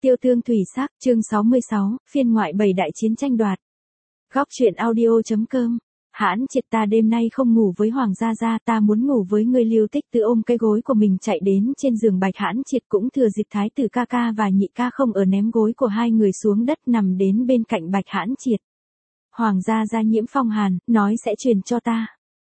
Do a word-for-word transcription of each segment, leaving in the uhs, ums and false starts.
Tiêu tương thủy sắc, chương sáu mươi sáu, phiên ngoại bảy đại chiến tranh đoạt. Góc truyện audio.com. Hãn Triệt, ta đêm nay không ngủ với Hoàng gia gia, ta muốn ngủ với ngươi. Lưu Tích Tứ ôm cái gối của mình chạy đến trên giường Bạch Hãn Triệt, cũng thừa dịp thái tử ca ca và nhị ca không ở ném gối của hai người xuống đất nằm đến bên cạnh Bạch Hãn Triệt. Hoàng gia gia nhiễm phong hàn, nói sẽ truyền cho ta.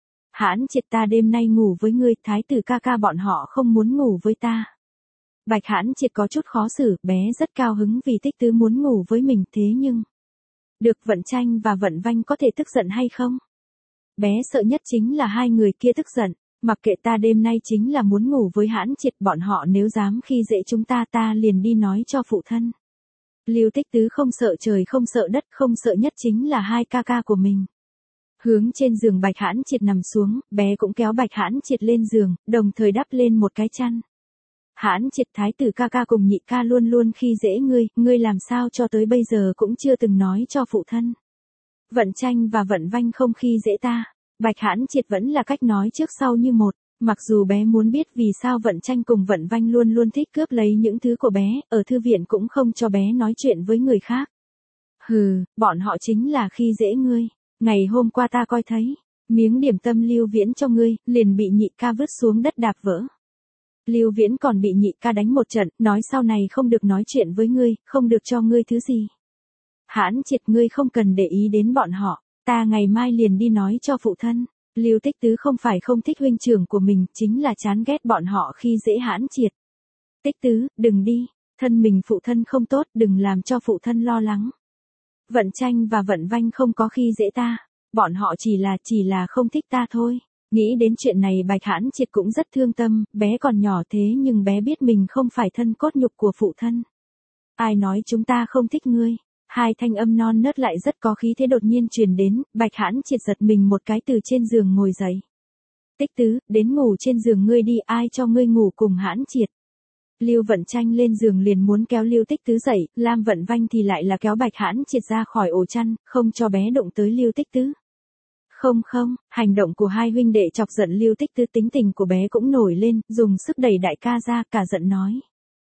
Hãn Triệt, ta đêm nay ngủ với ngươi, thái tử ca ca bọn họ không muốn ngủ với ta. Bạch Hãn Triệt có chút khó xử, bé rất cao hứng vì Tích Tứ muốn ngủ với mình, thế nhưng được Vận Tranh và Vận Vanh có thể tức giận hay không? Bé sợ nhất chính là hai người kia tức giận, mặc kệ, ta đêm nay chính là muốn ngủ với Hãn Triệt, bọn họ nếu dám khi dễ chúng ta ta liền đi nói cho phụ thân. Lưu Tích Tứ không sợ trời không sợ đất, không sợ nhất chính là hai ca ca của mình. Hướng trên giường Bạch Hãn Triệt nằm xuống, bé cũng kéo Bạch Hãn Triệt lên giường, đồng thời đắp lên một cái chăn. Hãn Triệt, thái tử ca ca cùng nhị ca luôn luôn khi dễ ngươi, ngươi làm sao cho tới bây giờ cũng chưa từng nói cho phụ thân. Vận Tranh và Vận Vanh không khi dễ ta. Bạch Hãn Triệt vẫn là cách nói trước sau như một, mặc dù bé muốn biết vì sao Vận Tranh cùng Vận Vanh luôn luôn thích cướp lấy những thứ của bé, ở thư viện cũng không cho bé nói chuyện với người khác. Hừ, bọn họ chính là khi dễ ngươi. Ngày hôm qua ta coi thấy, miếng điểm tâm Lưu Viễn cho ngươi, liền bị nhị ca vứt xuống đất đạp vỡ. Lưu Viễn còn bị nhị ca đánh một trận, nói sau này không được nói chuyện với ngươi, không được cho ngươi thứ gì. Hãn Triệt, ngươi không cần để ý đến bọn họ, ta ngày mai liền đi nói cho phụ thân. Lưu Tích Tứ không phải không thích huynh trưởng của mình, chính là chán ghét bọn họ khi dễ Hãn Triệt. Tích Tứ, đừng đi, thân mình phụ thân không tốt, đừng làm cho phụ thân lo lắng. Vận Tranh và Vận Vanh không có khi dễ ta, bọn họ chỉ là, chỉ là không thích ta thôi. Nghĩ đến chuyện này Bạch Hãn Triệt cũng rất thương tâm, bé còn nhỏ thế nhưng bé biết mình không phải thân cốt nhục của phụ thân. Ai nói chúng ta không thích ngươi? Hai thanh âm non nớt lại rất có khí thế đột nhiên truyền đến, Bạch Hãn Triệt giật mình một cái từ trên giường ngồi dậy. Tích Tứ, đến ngủ trên giường ngươi đi, ai cho ngươi ngủ cùng Hãn Triệt? Lưu Vận Tranh lên giường liền muốn kéo Lưu Tích Tứ dậy, Lam Vận Vanh thì lại là kéo Bạch Hãn Triệt ra khỏi ổ chăn, không cho bé đụng tới Lưu Tích Tứ. Không không, hành động của hai huynh đệ chọc giận Lưu Tích Tứ, tính tình của bé cũng nổi lên, dùng sức đẩy đại ca ra, cả giận nói.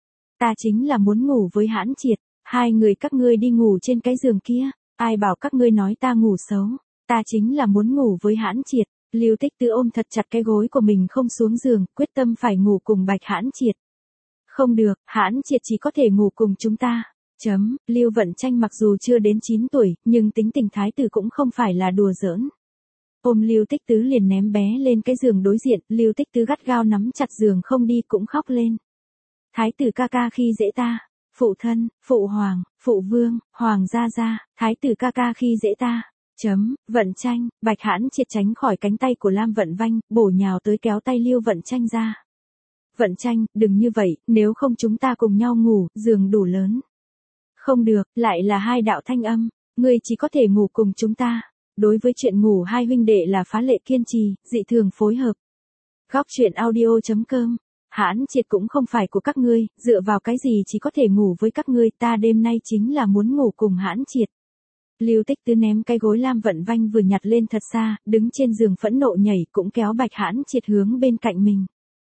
Ta chính là muốn ngủ với Hãn Triệt, hai người các ngươi đi ngủ trên cái giường kia, ai bảo các ngươi nói ta ngủ xấu, ta chính là muốn ngủ với Hãn Triệt. Lưu Tích Tứ ôm thật chặt cái gối của mình không xuống giường, quyết tâm phải ngủ cùng Bạch Hãn Triệt. Không được, Hãn Triệt chỉ có thể ngủ cùng chúng ta. Chấm, Lưu Vận Tranh mặc dù chưa đến chín tuổi, nhưng tính tình thái tử cũng không phải là đùa giỡn. Ôm Lưu Tích Tứ liền ném bé lên cái giường đối diện, Lưu Tích Tứ gắt gao nắm chặt giường không đi, cũng khóc lên. Thái tử ca ca khi dễ ta, phụ thân, phụ hoàng, phụ vương, hoàng gia gia, thái tử ca ca khi dễ ta. Chấm, Vận Tranh, Bạch Hãn Triệt tránh khỏi cánh tay của Lam Vận Vanh, bổ nhào tới kéo tay Lưu Vận Tranh ra. Vận Tranh, đừng như vậy, nếu không chúng ta cùng nhau ngủ, giường đủ lớn. Không được, lại là hai đạo thanh âm, ngươi chỉ có thể ngủ cùng chúng ta. Đối với chuyện ngủ hai huynh đệ là phá lệ kiên trì, dị thường phối hợp. Góc truyện audio.com. Hãn Triệt cũng không phải của các ngươi, dựa vào cái gì chỉ có thể ngủ với các ngươi, ta đêm nay chính là muốn ngủ cùng Hãn Triệt. Lưu Tích Tứ ném cái gối Lam Vận Vanh vừa nhặt lên thật xa, đứng trên giường phẫn nộ nhảy, cũng kéo Bạch Hãn Triệt hướng bên cạnh mình.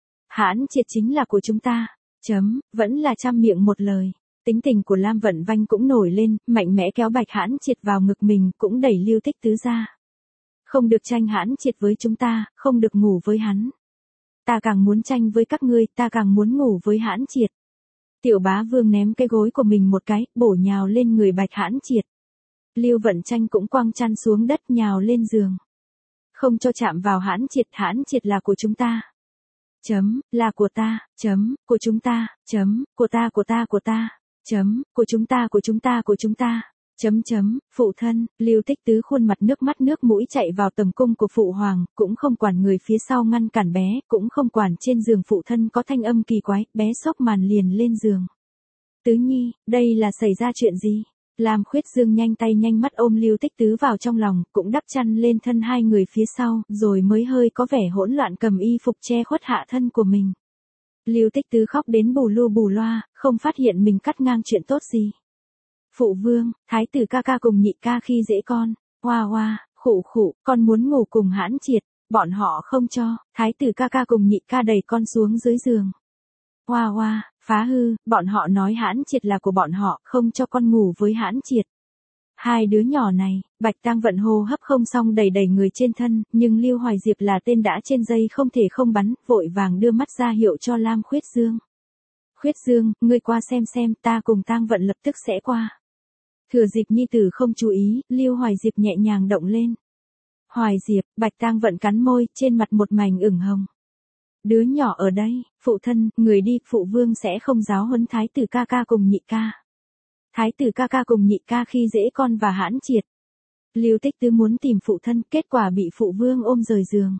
Hãn Triệt chính là của chúng ta. Chấm, vẫn là trăm miệng một lời. Tính tình của Lam Vận Vanh cũng nổi lên, mạnh mẽ kéo Bạch Hãn Triệt vào ngực mình, cũng đẩy Lưu Tích Tứ ra. Không được tranh Hãn Triệt với chúng ta, không được ngủ với hắn. Ta càng muốn tranh với các ngươi, ta càng muốn ngủ với Hãn Triệt. Tiểu Bá Vương ném cái gối của mình một cái, bổ nhào lên người Bạch Hãn Triệt. Lưu Vận Tranh cũng quăng chăn xuống đất, nhào lên giường. Không cho chạm vào Hãn Triệt, Hãn Triệt là của chúng ta. Chấm, là của ta, chấm, của chúng ta, chấm, của ta của ta của ta. Chấm, của chúng ta của chúng ta của chúng ta. Chấm chấm, phụ thân, Lưu Tích Tứ khuôn mặt nước mắt nước mũi chạy vào tầm cung của phụ hoàng, cũng không quản người phía sau ngăn cản bé, cũng không quản trên giường phụ thân có thanh âm kỳ quái, bé xốc màn liền lên giường. Tứ Nhi, đây là xảy ra chuyện gì? Lam Khuyết Dương nhanh tay nhanh mắt ôm Lưu Tích Tứ vào trong lòng, cũng đắp chăn lên thân hai người phía sau, rồi mới hơi có vẻ hỗn loạn cầm y phục che khuất hạ thân của mình. Lưu Tích Tứ khóc đến bù lu bù loa, không phát hiện mình cắt ngang chuyện tốt gì. Phụ vương, thái tử ca ca cùng nhị ca khi dễ con, hoa hoa, khụ khụ, con muốn ngủ cùng Hãn Triệt, bọn họ không cho, thái tử ca ca cùng nhị ca đẩy con xuống dưới giường. Hoa hoa, Phá hư, bọn họ nói Hãn Triệt là của bọn họ, không cho con ngủ với Hãn Triệt. Hai đứa nhỏ này, Bạch Tang Vận hô hấp không xong đầy đầy người trên thân, nhưng Lưu Hoài Diệp là tên đã trên dây không thể không bắn, vội vàng đưa mắt ra hiệu cho Lam Khuyết Dương. Khuyết Dương, ngươi qua xem xem, ta cùng Tang Vận lập tức sẽ qua. Thừa dịp nhi tử không chú ý, Lưu Hoài Diệp nhẹ nhàng động lên. Hoài Diệp, Bạch Tang Vận cắn môi, trên mặt một mảnh ửng hồng. Đứa nhỏ ở đây, phụ thân, người đi, phụ vương sẽ không giáo huấn thái tử ca ca cùng nhị ca. Thái tử ca ca cùng nhị ca khi dễ con và Hãn Triệt. Lưu Tích Tứ muốn tìm phụ thân, kết quả bị phụ vương ôm rời giường.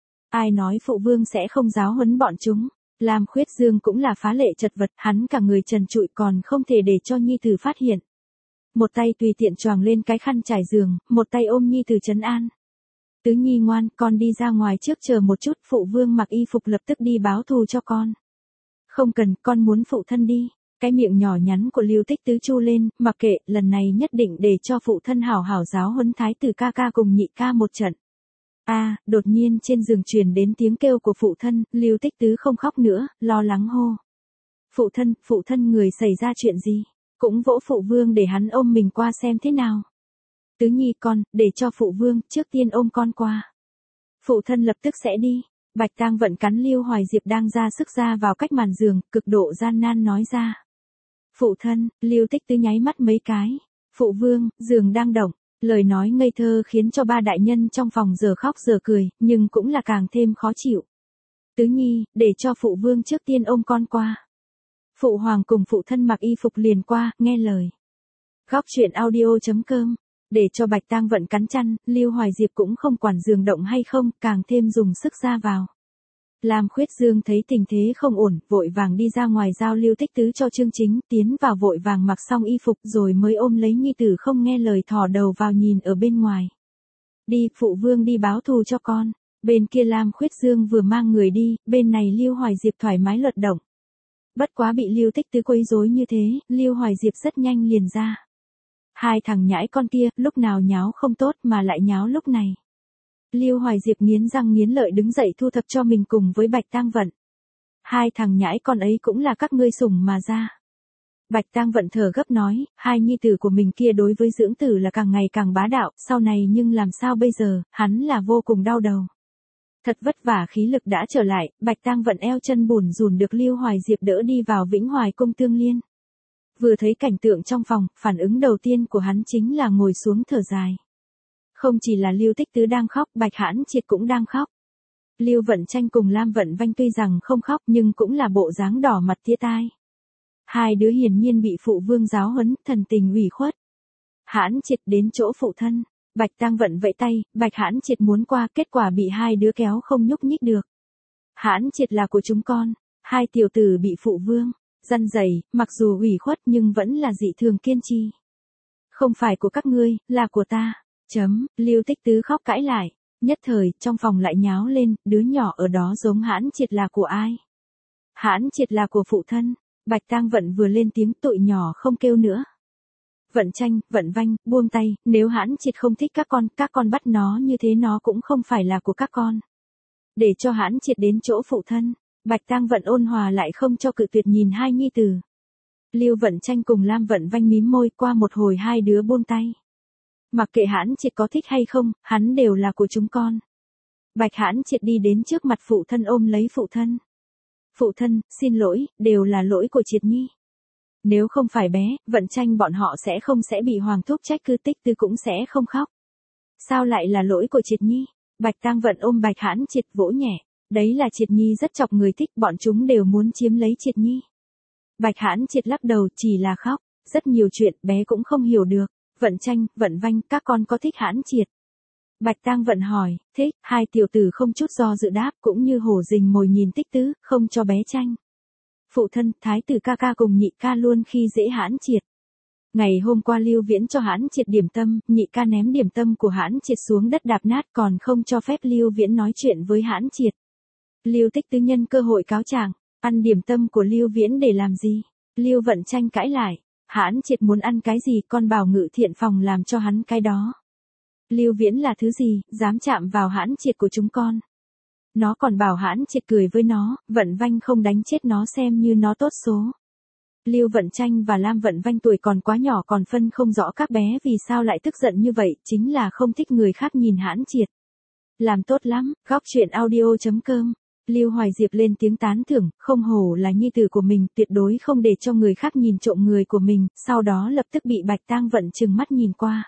Ai nói phụ vương sẽ không giáo huấn bọn chúng. Lam Khuyết Dương cũng là phá lệ chật vật, hắn cả người trần trụi còn không thể để cho nhi tử phát hiện. Một tay tùy tiện choàng lên cái khăn trải giường, một tay ôm nhi tử trấn an. Tứ nhi ngoan, con đi ra ngoài trước chờ một chút, phụ vương mặc y phục lập tức đi báo thù cho con. Không cần, con muốn phụ thân đi. Cái miệng nhỏ nhắn của Lưu Tích Tứ chu lên, mặc kệ, lần này nhất định để cho phụ thân hảo hảo giáo huấn thái tử ca ca cùng nhị ca một trận. A, à, đột nhiên trên giường truyền đến tiếng kêu của phụ thân, Lưu Tích Tứ không khóc nữa, lo lắng hô. Phụ thân, phụ thân người xảy ra chuyện gì? Cũng vỗ phụ vương để hắn ôm mình qua xem thế nào. Tứ nhi con, để cho phụ vương, trước tiên ôm con qua. Phụ thân lập tức sẽ đi. Bạch Tang Vận cắn Lưu Hoài Diệp đang ra sức ra vào cách màn giường, cực độ gian nan nói ra. Phụ thân, Lưu Tích Tứ nháy mắt mấy cái. Phụ vương, giường đang động. Lời nói ngây thơ khiến cho ba đại nhân trong phòng giờ khóc giờ cười, nhưng cũng là càng thêm khó chịu. Tứ nhi, để cho phụ vương trước tiên ôm con qua. Phụ hoàng cùng phụ thân mặc y phục liền qua, nghe lời. Góc truyện audio chấm com. Để cho Bạch Tang Vận cắn chăn, Lưu Hoài Diệp cũng không quản giường động hay không, càng thêm dùng sức ra vào. Lam Khuyết Dương thấy tình thế không ổn, vội vàng đi ra ngoài giao Lưu Tích Tứ cho Chương Chính, tiến vào vội vàng mặc xong y phục rồi mới ôm lấy nhi tử không nghe lời thò đầu vào nhìn ở bên ngoài. Đi, phụ vương đi báo thù cho con. Bên kia Lam Khuyết Dương vừa mang người đi, bên này Lưu Hoài Diệp thoải mái lật động. Bất quá bị Lưu Tích Tứ quấy rối như thế, Lưu Hoài Diệp rất nhanh liền ra. Hai thằng nhãi con kia, lúc nào nháo không tốt mà lại nháo lúc này. Lưu Hoài Diệp nghiến răng nghiến lợi đứng dậy thu thập cho mình cùng với Bạch Tang Vận. Hai thằng nhãi con ấy cũng là các ngươi sủng mà ra. Bạch Tang Vận thở gấp nói, hai nhi tử của mình kia đối với dưỡng tử là càng ngày càng bá đạo, sau này nhưng làm sao bây giờ, hắn là vô cùng đau đầu. Thật vất vả khí lực đã trở lại, Bạch Tang Vận eo chân bùn rùn được Lưu Hoài Diệp đỡ đi vào Vĩnh Hoài Cung Tương Liên. Vừa thấy cảnh tượng trong phòng, phản ứng đầu tiên của hắn chính là ngồi xuống thở dài. Không chỉ là Lưu Tích Tứ đang khóc, Bạch Hãn Triệt cũng đang khóc. Lưu Vận Tranh cùng Lam Vận Vanh tuy rằng không khóc nhưng cũng là bộ dáng đỏ mặt tía tai. Hai đứa hiển nhiên bị phụ vương giáo huấn, thần tình ủy khuất. Hãn Triệt đến chỗ phụ thân, Bạch Tang Vận vẫy tay, Bạch Hãn Triệt muốn qua, kết quả bị hai đứa kéo không nhúc nhích được. Hãn Triệt là của chúng con, hai tiểu tử bị phụ vương răn dày, mặc dù ủy khuất nhưng vẫn là dị thường kiên trì. Không phải của các ngươi, là của ta. Chấm, Lưu Tích Tứ khóc cãi lại. Nhất thời, trong phòng lại nháo lên, đứa nhỏ ở đó giống Hãn Triệt là của ai? Hãn Triệt là của phụ thân. Bạch Tang Vận vừa lên tiếng, tụi nhỏ không kêu nữa. Vận Tranh, Vận Vanh, buông tay, nếu Hãn Triệt không thích các con, các con bắt nó như thế nó cũng không phải là của các con. Để cho Hãn Triệt đến chỗ phụ thân. Bạch Tang Vận ôn hòa lại không cho cự tuyệt nhìn hai nhi tử. Lưu Vận Tranh cùng Lam Vận Vanh mím môi, qua một hồi hai đứa buông tay. Mặc kệ Hãn Triệt có thích hay không, hắn đều là của chúng con. Bạch Hãn Triệt đi đến trước mặt phụ thân ôm lấy phụ thân. Phụ thân, xin lỗi, đều là lỗi của Triệt Nhi. Nếu không phải bé, Vận Tranh bọn họ sẽ không sẽ bị Hoàng thúc trách cứ, Tích Tứ cũng sẽ không khóc. Sao lại là lỗi của Triệt Nhi? Bạch Tang Vận ôm Bạch Hãn Triệt vỗ nhẹ. Đấy là Triệt Nhi rất chọc người thích, bọn chúng đều muốn chiếm lấy Triệt Nhi. Bạch Hãn Triệt lắc đầu, chỉ là khóc, rất nhiều chuyện bé cũng không hiểu được. Vận Tranh, Vận Vanh, các con có thích Hãn Triệt? Bạch Tang Vận hỏi, thích, hai tiểu tử không chút do dự đáp, cũng như hổ rình mồi nhìn Tích Tứ, không cho bé tranh. Phụ thân, thái tử ca ca cùng nhị ca luôn khi dễ Hãn Triệt. Ngày hôm qua Lưu Viễn cho Hãn Triệt điểm tâm, nhị ca ném điểm tâm của Hãn Triệt xuống đất đạp nát, còn không cho phép Lưu Viễn nói chuyện với Hãn Triệt. Lưu Tích Tứ nhân cơ hội cáo trạng, ăn điểm tâm của Lưu Viễn để làm gì? Lưu Vận Tranh cãi lại, Hãn Triệt muốn ăn cái gì, con bảo Ngự Thiện phòng làm cho hắn cái đó. Lưu Viễn là thứ gì, dám chạm vào Hãn Triệt của chúng con? Nó còn bảo Hãn Triệt cười với nó, Vận Vanh không đánh chết nó xem như nó tốt số. Lưu Vận Tranh và Lam Vận Vanh tuổi còn quá nhỏ còn phân không rõ các bé vì sao lại tức giận như vậy, chính là không thích người khác nhìn hãn triệt. Làm tốt lắm, góc truyện audio.com. Lưu Hoài Diệp lên tiếng tán thưởng, không hổ là nhi tử của mình, tuyệt đối không để cho người khác nhìn trộm người của mình, sau đó lập tức bị Bạch Tang Vận trừng mắt nhìn qua.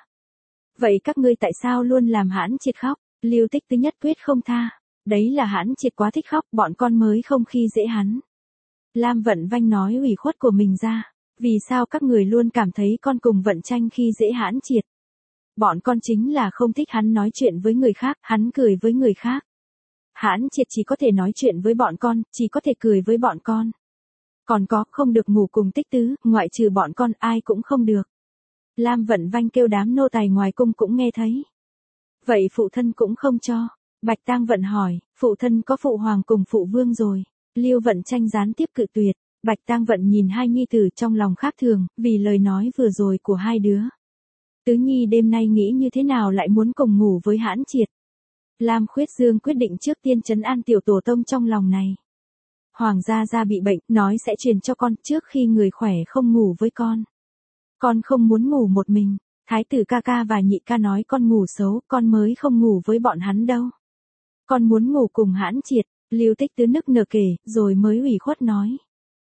Vậy các ngươi tại sao luôn làm hãn triệt khóc? Lưu Tích Tứ nhất quyết không tha. Đấy là hãn triệt quá thích khóc, bọn con mới không khi dễ hắn. Lam Vận Vanh nói ủy khuất của mình ra. Vì sao các người luôn cảm thấy con cùng Vận Tranh khi dễ hãn triệt? Bọn con chính là không thích hắn nói chuyện với người khác, hắn cười với người khác. Hãn triệt chỉ có thể nói chuyện với bọn con, chỉ có thể cười với bọn con. Còn có, không được ngủ cùng Tích Tứ, ngoại trừ bọn con ai cũng không được. Lam Vận Vanh kêu đám nô tài ngoài cung cũng nghe thấy. Vậy phụ thân cũng không cho. Bạch Tang Vận hỏi, phụ thân có phụ hoàng cùng phụ vương rồi. Lưu Vận Tranh gián tiếp cự tuyệt. Bạch Tang Vận nhìn hai nhi tử trong lòng khác thường, vì lời nói vừa rồi của hai đứa. Tứ nhi đêm nay nghĩ như thế nào lại muốn cùng ngủ với hãn triệt. Lam Khuyết Dương quyết định trước tiên trấn an tiểu tổ tông trong lòng này. Hoàng gia gia bị bệnh, nói sẽ truyền cho con trước khi người khỏe không ngủ với con. Con không muốn ngủ một mình. Thái tử ca ca và nhị ca nói con ngủ xấu, con mới không ngủ với bọn hắn đâu. Con muốn ngủ cùng hãn triệt. Lưu Tích Tứ nức nở kể, rồi mới ủy khuất nói.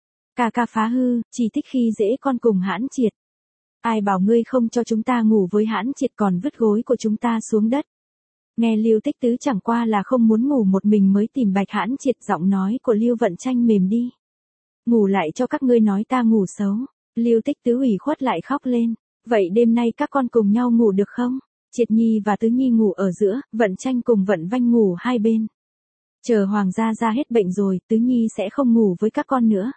Ca ca phá hư, chỉ thích khi dễ con cùng hãn triệt. Ai bảo ngươi không cho chúng ta ngủ với hãn triệt còn vứt gối của chúng ta xuống đất. Nghe Lưu Tích Tứ chẳng qua là không muốn ngủ một mình mới tìm Bạch hãn triệt, giọng nói của Lưu Vận Tranh mềm đi. Ngủ lại cho các ngươi nói ta ngủ xấu. Lưu Tích Tứ ủy khuất lại khóc lên. Vậy đêm nay các con cùng nhau ngủ được không? Triệt Nhi và Tứ Nhi ngủ ở giữa, Vận Tranh cùng Vận Vanh ngủ hai bên. Chờ Hoàng gia ra hết bệnh rồi, Tứ Nhi sẽ không ngủ với các con nữa.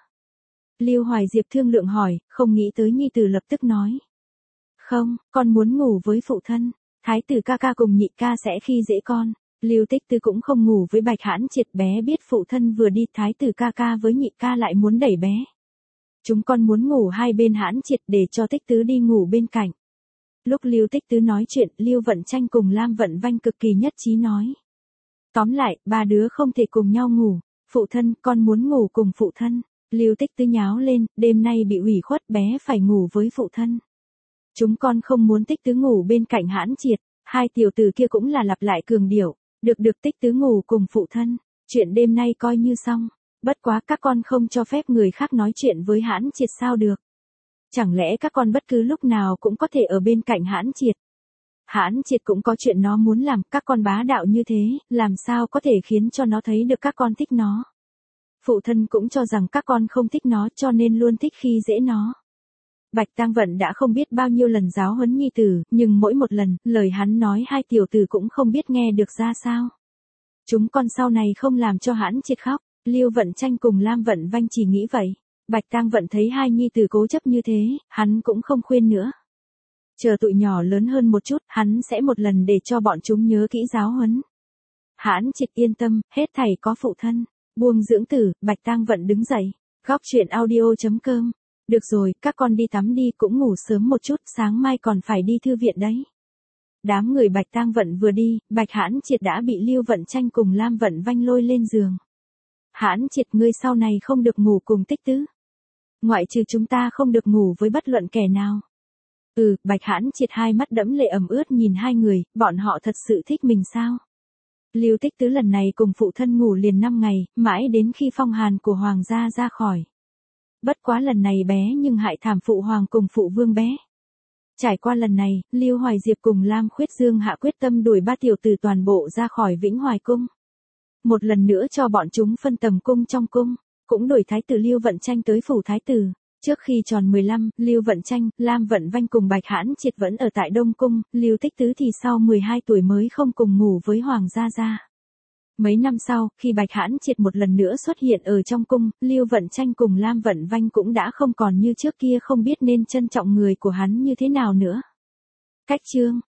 Lưu Hoài Diệp thương lượng hỏi, không nghĩ tới nhi tử lập tức nói. Không, con muốn ngủ với phụ thân. Thái tử ca ca cùng nhị ca sẽ khi dễ con. Lưu Tích Tứ cũng không ngủ với Bạch hãn triệt, bé biết phụ thân vừa đi, thái tử ca ca với nhị ca lại muốn đẩy bé. Chúng con muốn ngủ hai bên hãn triệt để cho Tích Tứ đi ngủ bên cạnh. Lúc Lưu Tích Tứ nói chuyện, Lưu Vận Tranh cùng Lam Vận Vanh cực kỳ nhất trí nói. Tóm lại, ba đứa không thể cùng nhau ngủ. Phụ thân, con muốn ngủ cùng phụ thân. Lưu Tích Tứ nháo lên, đêm nay bị ủy khuất bé phải ngủ với phụ thân. Chúng con không muốn Tích Tứ ngủ bên cạnh hãn triệt. Hai tiểu tử kia cũng là lặp lại cường điệu. Được được Tích Tứ ngủ cùng phụ thân. Chuyện đêm nay coi như xong. Bất quá các con không cho phép người khác nói chuyện với hãn triệt sao được. Chẳng lẽ các con bất cứ lúc nào cũng có thể ở bên cạnh hãn triệt. Hãn triệt cũng có chuyện nó muốn làm, các con bá đạo như thế, làm sao có thể khiến cho nó thấy được các con thích nó. Phụ thân cũng cho rằng các con không thích nó cho nên luôn thích khi dễ nó. Bạch Tang Vận đã không biết bao nhiêu lần giáo huấn nhi tử, nhưng mỗi một lần, lời hắn nói hai tiểu tử cũng không biết nghe được ra sao. Chúng con sau này không làm cho hãn triệt khóc. Lưu Vận Tranh cùng Lam Vận Vanh chỉ nghĩ vậy. Bạch Tang Vận thấy hai nhi tử cố chấp như thế, hắn cũng không khuyên nữa. Chờ tụi nhỏ lớn hơn một chút, hắn sẽ một lần để cho bọn chúng nhớ kỹ giáo huấn. Hãn triệt yên tâm, hết thảy có phụ thân. Buông dưỡng tử, Bạch Tang Vận đứng dậy. Góc truyện audio.com. Được rồi, các con đi tắm đi, cũng ngủ sớm một chút, sáng mai còn phải đi thư viện đấy. Đám người Bạch Tang Vận vừa đi, Bạch hãn triệt đã bị Lưu Vận Tranh cùng Lam Vận Vanh lôi lên giường. Hãn triệt, ngươi sau này không được ngủ cùng Tích Tứ. Ngoại trừ chúng ta không được ngủ với bất luận kẻ nào. Ừ, Bạch hãn triệt hai mắt đẫm lệ ẩm ướt nhìn hai người, bọn họ thật sự thích mình sao? Lưu Tích Tứ lần này cùng phụ thân ngủ liền năm ngày, mãi đến khi phong hàn của hoàng gia ra khỏi. Bất quá lần này bé nhưng hại thảm phụ hoàng cùng phụ vương bé. Trải qua lần này, Lưu Hoài Diệp cùng Lam Khuyết Dương hạ quyết tâm đuổi ba tiểu tử toàn bộ ra khỏi Vĩnh Hoài cung. Một lần nữa cho bọn chúng phân tầm cung trong cung, cũng đuổi thái tử Lưu Vận Tranh tới phủ thái tử. Trước khi tròn mười lăm, Lưu Vận Tranh, Lam Vận Vanh cùng Bạch hãn triệt vẫn ở tại Đông Cung, Lưu Tích Tứ thì sau mười hai tuổi mới không cùng ngủ với Hoàng gia gia. Mấy năm sau, khi Bạch hãn triệt một lần nữa xuất hiện ở trong cung, Lưu Vận Tranh cùng Lam Vận Vanh cũng đã không còn như trước kia không biết nên trân trọng người của hắn như thế nào nữa. Cách chương